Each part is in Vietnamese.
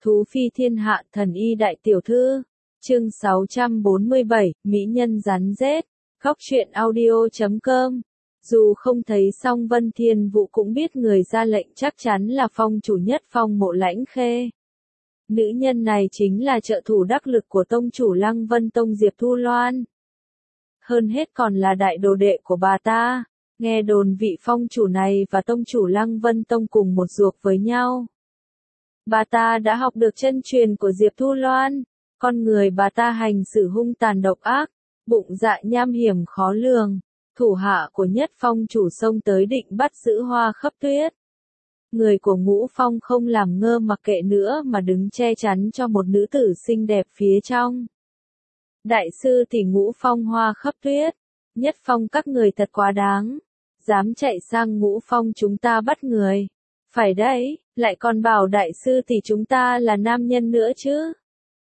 Thú phi thiên hạ thần y đại tiểu thư. Chương 647, Mỹ nhân rắn rết. Khóc chuyện audio.com. Dù không thấy xong Vân Thiên Vũ cũng biết người ra lệnh chắc chắn là phong chủ Nhất Phong Mộ Lãnh Khê. Nữ nhân này chính là trợ thủ đắc lực của tông chủ Lăng Vân Tông Diệp Thu Loan. Hơn hết còn là đại đồ đệ của bà ta. Nghe đồn vị phong chủ này và tông chủ Lăng Vân Tông cùng một ruột với nhau. Bà ta đã học được chân truyền của Diệp Thu Loan. Con người bà ta hành xử hung tàn độc ác, bụng dạ nham hiểm khó lường. Thủ hạ của Nhất Phong chủ xông tới định bắt giữ Hoa Khấp Tuyết. Người của Ngũ Phong không làm ngơ mặc kệ nữa mà đứng che chắn cho một nữ tử xinh đẹp phía trong. Đại sư tỷ Ngũ Phong Hoa Khấp Tuyết, Nhất Phong các người thật quá đáng. Dám chạy sang Ngũ Phong chúng ta bắt người. Phải đấy, lại còn bảo đại sư tỷ chúng ta là nam nhân nữa chứ.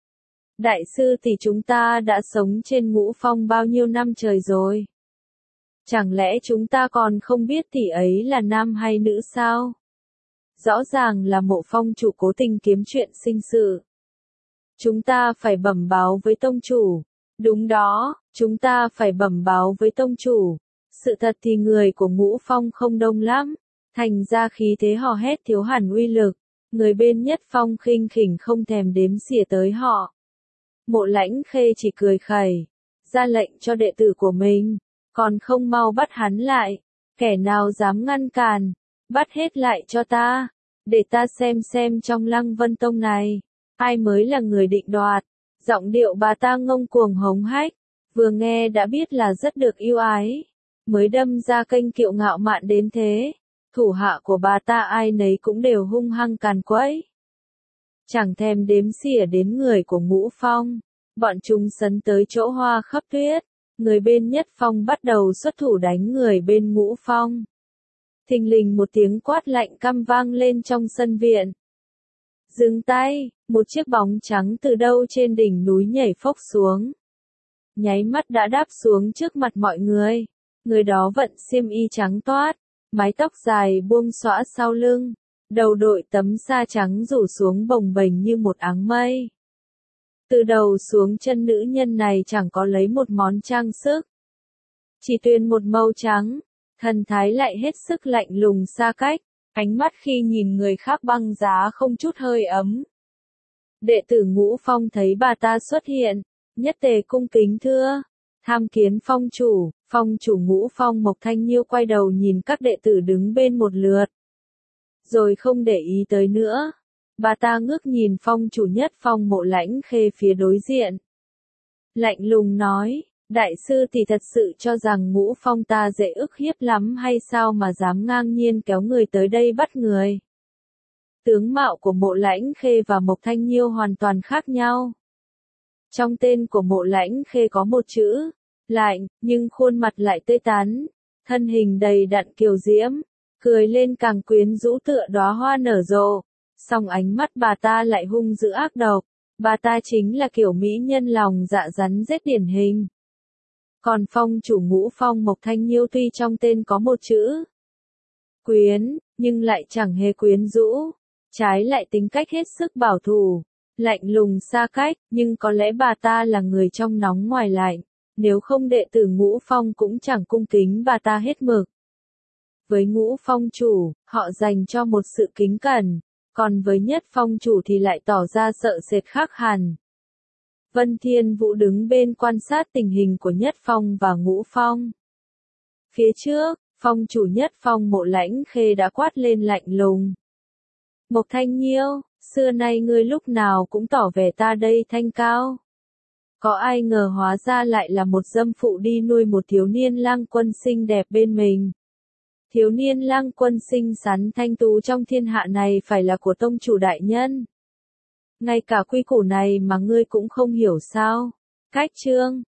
Đại sư tỷ chúng ta đã sống trên Ngũ Phong bao nhiêu năm trời rồi. Chẳng lẽ chúng ta còn không biết tỷ ấy là nam hay nữ sao? Rõ ràng là Mộ Phong chủ cố tình kiếm chuyện sinh sự. Chúng ta phải bẩm báo với tông chủ. Đúng đó, chúng ta phải bẩm báo với tông chủ. Sự thật thì người của Ngũ Phong không đông lắm. Thành ra khí thế hò hét thiếu hẳn uy lực. Người bên Nhất Phong khinh khỉnh không thèm đếm xỉa tới họ. Mộ Lãnh Khê chỉ cười khẩy. Ra lệnh cho đệ tử của mình. Còn không mau bắt hắn lại. Kẻ nào dám ngăn cản. Bắt hết lại cho ta. Để ta xem trong Lăng Vân Tông này. Ai mới là người định đoạt. Giọng điệu bà ta ngông cuồng hống hách. Vừa nghe đã biết là rất được yêu ái. Mới đâm ra kênh kiệu ngạo mạn đến thế. Thủ hạ của bà ta ai nấy cũng đều hung hăng càn quấy. Chẳng thèm đếm xỉa đến người của Ngũ Phong. Bọn chúng sấn tới chỗ Hoa Khấp Tuyết. Người bên Nhất Phong bắt đầu xuất thủ đánh người bên Ngũ Phong. Thình lình một tiếng quát lạnh căm vang lên trong sân viện. Dừng tay, một chiếc bóng trắng từ đâu trên đỉnh núi nhảy phốc xuống. Nháy mắt đã đáp xuống trước mặt mọi người. Người đó vận xiêm y trắng toát, mái tóc dài buông xõa sau lưng, đầu đội tấm sa trắng rủ xuống bồng bềnh như một áng mây. Từ đầu xuống chân nữ nhân này chẳng có lấy một món trang sức. Chỉ tuyền một màu trắng, thần thái lại hết sức lạnh lùng xa cách, ánh mắt khi nhìn người khác băng giá không chút hơi ấm. Đệ tử Ngũ Phong thấy bà ta xuất hiện, nhất tề cung kính thưa, tham kiến phong chủ Ngũ Phong Mộc Thanh Nhiêu quay đầu nhìn các đệ tử đứng bên một lượt. Rồi không để ý tới nữa. Bà ta ngước nhìn phong chủ Nhất Phong Mộ Lãnh Khê phía đối diện. Lạnh lùng nói, đại sư tỷ thật sự cho rằng Ngũ Phong ta dễ ức hiếp lắm hay sao mà dám ngang nhiên kéo người tới đây bắt người. Tướng mạo của Mộ Lãnh Khê và Mộc Thanh Nhiêu hoàn toàn khác nhau. Trong tên của Mộ Lãnh Khê có một chữ, lạnh, nhưng khuôn mặt lại tươi tắn, thân hình đầy đặn kiều diễm, cười lên càng quyến rũ tựa đóa hoa nở rộ. Song ánh mắt bà ta lại hung dữ ác độc, bà ta chính là kiểu mỹ nhân lòng dạ rắn rết điển hình. Còn phong chủ Ngũ Phong Mộc Thanh Nhiêu tuy trong tên có một chữ quyến, nhưng lại chẳng hề quyến rũ, trái lại tính cách hết sức bảo thủ, lạnh lùng xa cách, nhưng có lẽ bà ta là người trong nóng ngoài lạnh, nếu không đệ tử Ngũ Phong cũng chẳng cung kính bà ta hết mực. Với Ngũ Phong chủ, họ dành cho một sự kính cẩn. Còn với Nhất Phong chủ thì lại tỏ ra sợ sệt khác hẳn. Vân Thiên Vũ đứng bên quan sát tình hình của Nhất Phong và Ngũ Phong. Phía trước, phong chủ Nhất Phong Mộ Lãnh Khê đã quát lên lạnh lùng. Mộc Thanh Nhiêu, xưa nay ngươi lúc nào cũng tỏ vẻ ta đây thanh cao. Có ai ngờ hóa ra lại là một dâm phụ đi nuôi một thiếu niên lang quân xinh đẹp bên mình. Thiếu niên lang quân xinh xắn thanh tú trong thiên hạ này phải là của tông chủ đại nhân. Ngay cả quy củ này mà ngươi cũng không hiểu sao? Cách chương,